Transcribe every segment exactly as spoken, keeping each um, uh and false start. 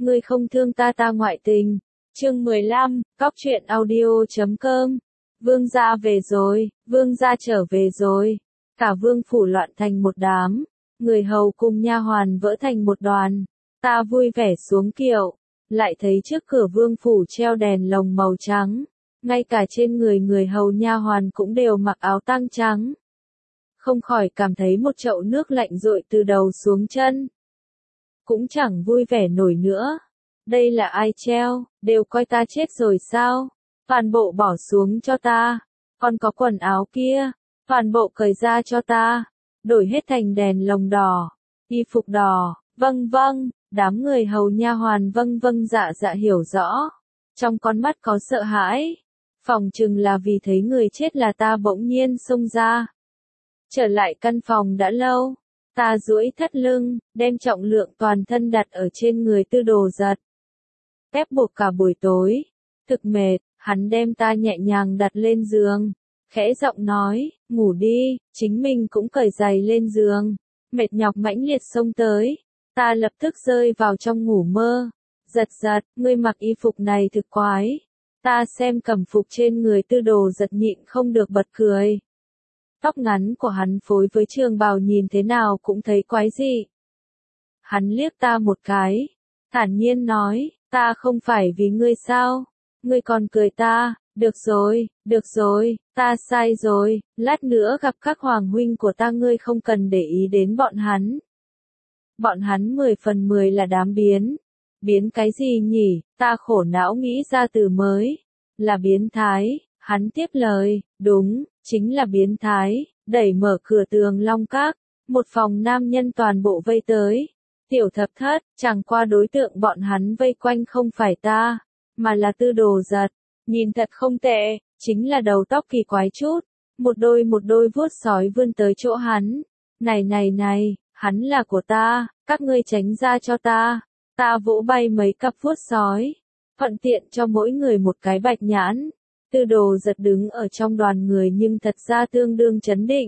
ngươi không thương ta ta ngoại tình. Chương mười lăm, Cóc truyện audio chấm com. Vương gia về rồi, vương gia trở về rồi. Cả vương phủ loạn thành một đám, người hầu cùng nha hoàn vỡ thành một đoàn. Ta vui vẻ xuống kiệu, lại thấy trước cửa vương phủ treo đèn lồng màu trắng, ngay cả trên người người hầu nha hoàn cũng đều mặc áo tang trắng. Không khỏi cảm thấy một chậu nước lạnh dội từ đầu xuống chân. Cũng chẳng vui vẻ nổi nữa. Đây là ai treo, đều coi ta chết rồi sao? Toàn bộ bỏ xuống cho ta. Còn có quần áo kia, toàn bộ cởi ra cho ta. Đổi hết thành đèn lồng đỏ, y phục đỏ, vâng vâng, đám người hầu nha hoàn vâng vâng dạ dạ hiểu rõ. Trong con mắt có sợ hãi. Phòng chừng là vì thấy người chết là ta bỗng nhiên xông ra. Trở lại căn phòng đã lâu, ta duỗi thắt lưng, đem trọng lượng toàn thân đặt ở trên người Tư Đồ Giật. Ép buộc cả buổi tối, thực mệt, hắn đem ta nhẹ nhàng đặt lên giường, khẽ giọng nói, ngủ đi, chính mình cũng cởi giày lên giường, mệt nhọc mãnh liệt xông tới, ta lập tức rơi vào trong ngủ mơ. Giật giật, ngươi mặc y phục này thực quái. Ta xem cẩm phục trên người Tư Đồ Giật nhịn không được bật cười. Tóc ngắn của hắn phối với trường bào nhìn thế nào cũng thấy quái dị. Hắn liếc ta một cái, thản nhiên nói, ta không phải vì ngươi sao? Ngươi còn cười ta, được rồi, được rồi, ta sai rồi, lát nữa gặp các hoàng huynh của ta ngươi không cần để ý đến bọn hắn. Bọn hắn mười phần mười là đám biến. Biến cái gì nhỉ? Ta khổ não nghĩ ra từ mới. Là biến thái. Hắn tiếp lời, đúng, chính là biến thái. Đẩy mở cửa tường Long Các, một phòng nam nhân toàn bộ vây tới. Tiểu Thập Thất, chẳng qua đối tượng bọn hắn vây quanh không phải ta, mà là Tư Đồ Giật. Nhìn thật không tệ, chính là đầu tóc kỳ quái chút. Một đôi một đôi vuốt sói vươn tới chỗ hắn. Này này này, hắn là của ta, các ngươi tránh ra cho ta. Ta vỗ bay mấy cặp vuốt sói, thuận tiện cho mỗi người một cái bạch nhãn. Tư Đồ Giật đứng ở trong đoàn người nhưng thật ra tương đương chấn định.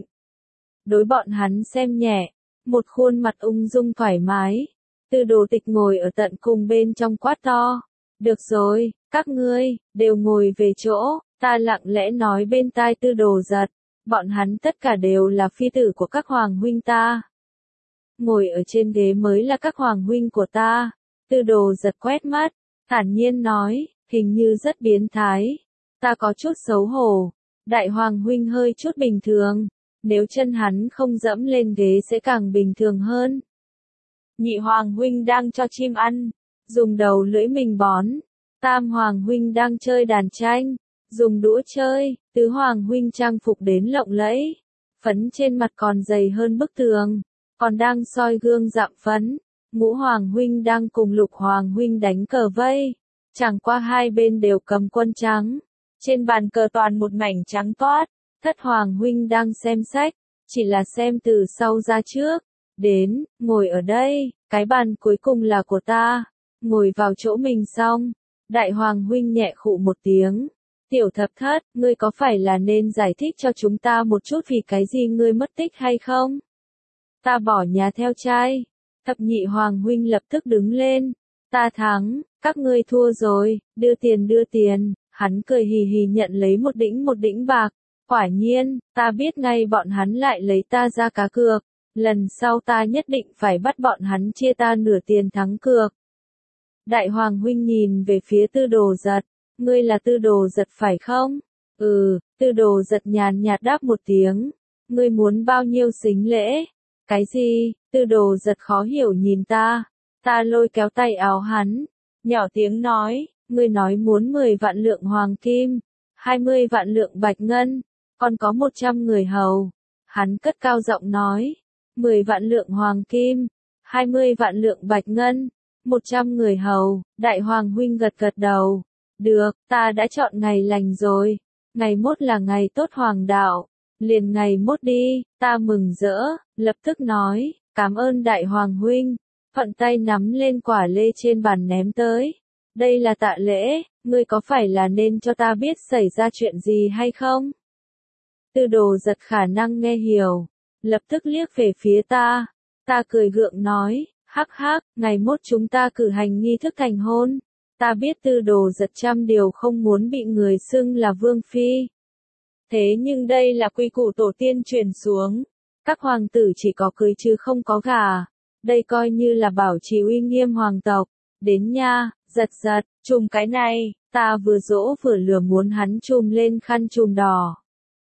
Đối bọn hắn xem nhẹ, một khuôn mặt ung dung thoải mái. Tư Đồ Tịch ngồi ở tận cùng bên trong quát to. Được rồi, các ngươi, đều ngồi về chỗ, ta lặng lẽ nói bên tai Tư Đồ Giật. Bọn hắn tất cả đều là phi tử của các hoàng huynh ta. Ngồi ở trên ghế mới là các hoàng huynh của ta. Tư Đồ Giật quét mắt, thản nhiên nói, hình như rất biến thái. Ta có chút xấu hổ. Đại hoàng huynh hơi chút bình thường. Nếu chân hắn không dẫm lên ghế sẽ càng bình thường hơn. Nhị hoàng huynh đang cho chim ăn, dùng đầu lưỡi mình bón. Tam hoàng huynh đang chơi đàn tranh, dùng đũa chơi. Tứ hoàng huynh trang phục đến lộng lẫy, phấn trên mặt còn dày hơn bức tường, còn đang soi gương dặm phấn. Ngũ hoàng huynh đang cùng lục hoàng huynh đánh cờ vây, chẳng qua hai bên đều cầm quân trắng, trên bàn cờ toàn một mảnh trắng toát. Thất hoàng huynh đang xem sách, chỉ là xem từ sau ra trước. Đến, ngồi ở đây, cái bàn cuối cùng là của ta, ngồi vào chỗ mình xong. Đại hoàng huynh nhẹ khụ một tiếng. Tiểu Thập Thất, ngươi có phải là nên giải thích cho chúng ta một chút vì cái gì ngươi mất tích hay không? Ta bỏ nhà theo trai. Thập nhị hoàng huynh lập tức đứng lên. Ta thắng, các ngươi thua rồi, đưa tiền đưa tiền. Hắn cười hì hì nhận lấy một đĩnh một đĩnh bạc. Quả nhiên, ta biết ngay bọn hắn lại lấy ta ra cá cược. Lần sau ta nhất định phải bắt bọn hắn chia ta nửa tiền thắng cược. Đại hoàng huynh nhìn về phía Tư Đồ Giật. Ngươi là Tư Đồ Giật phải không? Ừ, Tư Đồ Giật nhàn nhạt đáp một tiếng. Ngươi muốn bao nhiêu sính lễ? Cái gì? Tư Đồ Giật khó hiểu nhìn ta. Ta lôi kéo tay áo hắn, nhỏ tiếng nói, ngươi nói muốn mười vạn lượng hoàng kim, hai mươi vạn lượng bạch ngân, còn có một trăm người hầu. Hắn cất cao giọng nói, mười vạn lượng hoàng kim, hai mươi vạn lượng bạch ngân, một trăm người hầu. Đại hoàng huynh gật gật đầu. Được, ta đã chọn ngày lành rồi. Ngày mốt là ngày tốt hoàng đạo. Liền ngày mốt đi. Ta mừng rỡ, lập tức nói, cảm ơn đại hoàng huynh. Thuận tay nắm lên quả lê trên bàn ném tới. Đây là tạ lễ, ngươi có phải là nên cho ta biết xảy ra chuyện gì hay không? Tư Đồ Giật khả năng nghe hiểu, lập tức liếc về phía ta. Ta cười gượng nói, Hắc hắc, ngày mốt chúng ta cử hành nghi thức thành hôn. Ta biết Tư Đồ Giật trăm điều không muốn bị người xưng là vương phi. Thế nhưng đây là quy củ tổ tiên truyền xuống. Các hoàng tử chỉ có cưới chứ không có gả. Đây coi như là bảo trì uy nghiêm hoàng tộc. Đến nha, Giật Giật, chùm cái này, ta vừa dỗ vừa lừa muốn hắn chùm lên khăn chùm đỏ.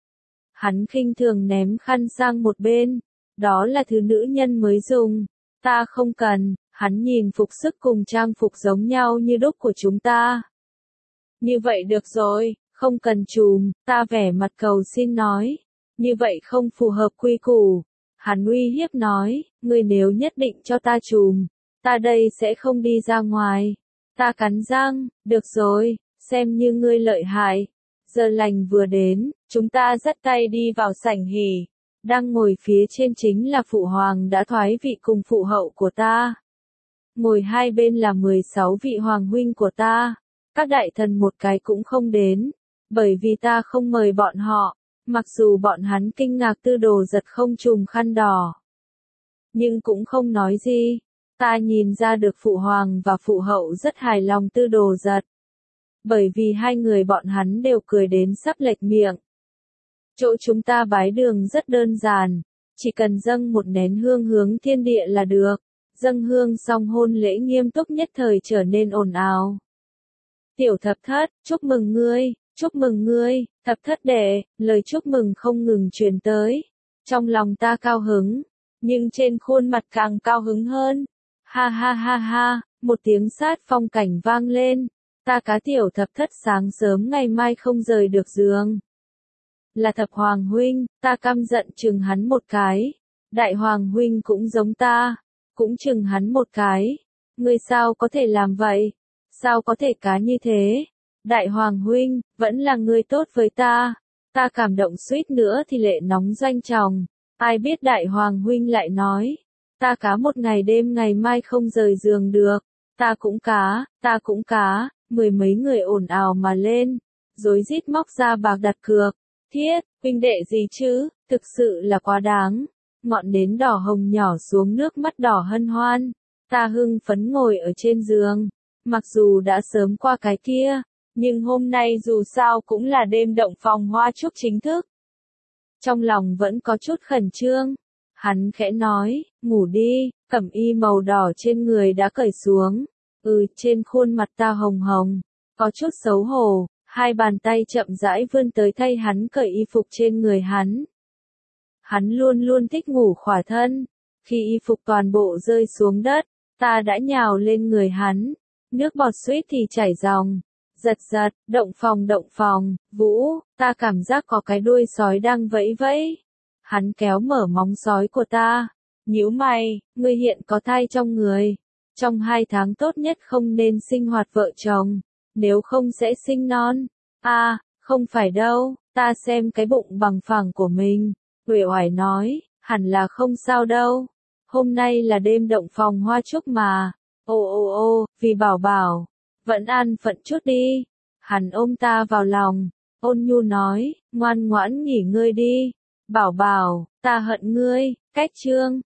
Hắn khinh thường ném khăn sang một bên. Đó là thứ nữ nhân mới dùng. Ta không cần. Hắn nhìn phục sức cùng trang phục giống nhau như đúc của chúng ta. Như vậy được rồi, không cần chùm, ta vẻ mặt cầu xin nói. Như vậy không phù hợp quy củ. Hắn uy hiếp nói, ngươi nếu nhất định cho ta chùm, ta đây sẽ không đi ra ngoài. Ta cắn răng, được rồi, xem như ngươi lợi hại. Giờ lành vừa đến, chúng ta dắt tay đi vào sảnh hỉ. Đang ngồi phía trên chính là phụ hoàng đã thoái vị cùng phụ hậu của ta. Ngồi hai bên là mười sáu vị hoàng huynh của ta. Các đại thần một cái cũng không đến, bởi vì ta không mời bọn họ, mặc dù bọn hắn kinh ngạc Tư Đồ Giật không trùm khăn đỏ. Nhưng cũng không nói gì, ta nhìn ra được phụ hoàng và phụ hậu rất hài lòng Tư Đồ Giật. Bởi vì hai người bọn hắn đều cười đến sắp lệch miệng. Chỗ chúng ta bái đường rất đơn giản, chỉ cần dâng một nén hương hướng thiên địa là được. Dâng hương xong hôn lễ nghiêm túc nhất thời trở nên ồn ào. Tiểu thập thất, chúc mừng ngươi, chúc mừng ngươi, thập thất đệ, lời chúc mừng không ngừng truyền tới. Trong lòng ta cao hứng, nhưng trên khuôn mặt càng cao hứng hơn. Ha ha ha ha, một tiếng sát phong cảnh vang lên. Ta cá tiểu thập thất sáng sớm ngày mai không rời được giường. Là thập hoàng huynh, ta căm giận chừng hắn một cái. Đại hoàng huynh cũng giống ta. Cũng chừng hắn một cái. Ngươi sao có thể làm vậy? Sao có thể cá như thế? Đại hoàng huynh, vẫn là ngươi tốt với ta. Ta cảm động suýt nữa thì lệ nóng doanh tròng. Ai biết đại hoàng huynh lại nói. Ta cá một ngày đêm ngày mai không rời giường được. Ta cũng cá, ta cũng cá. Mười mấy người ồn ào mà lên. Rối rít móc ra bạc đặt cược. Thiết, huynh đệ gì chứ? Thực sự là quá đáng. Ngọn nến đỏ hồng nhỏ xuống nước mắt đỏ hân hoan. Ta hưng phấn ngồi ở trên giường. Mặc dù đã sớm qua cái kia, nhưng hôm nay dù sao cũng là đêm động phòng hoa chúc chính thức. Trong lòng vẫn có chút khẩn trương. Hắn khẽ nói, ngủ đi, cẩm y màu đỏ trên người đã cởi xuống. Ừ, trên khuôn mặt ta hồng hồng, có chút xấu hổ, hai bàn tay chậm rãi vươn tới thay hắn cởi y phục trên người hắn. Hắn luôn luôn thích ngủ khỏa thân. Khi y phục toàn bộ rơi xuống đất, ta đã nhào lên người hắn. Nước bọt suýt thì chảy ròng. Giật giật, động phòng động phòng, Vũ, ta cảm giác có cái đuôi sói đang vẫy vẫy. Hắn kéo mở móng sói của ta. Nhíu mày, ngươi hiện có thai trong người. Trong hai tháng tốt nhất không nên sinh hoạt vợ chồng. Nếu không sẽ sinh non. À, không phải đâu, ta xem cái bụng bằng phẳng của mình. Uể oải nói, hẳn là không sao đâu. Hôm nay là đêm động phòng hoa chúc mà. Ô ô ô, vì bảo bảo, vẫn an phận chút đi. Hắn ôm ta vào lòng, ôn nhu nói, ngoan ngoãn nghỉ ngơi đi. Bảo bảo, ta hận ngươi, cách chương.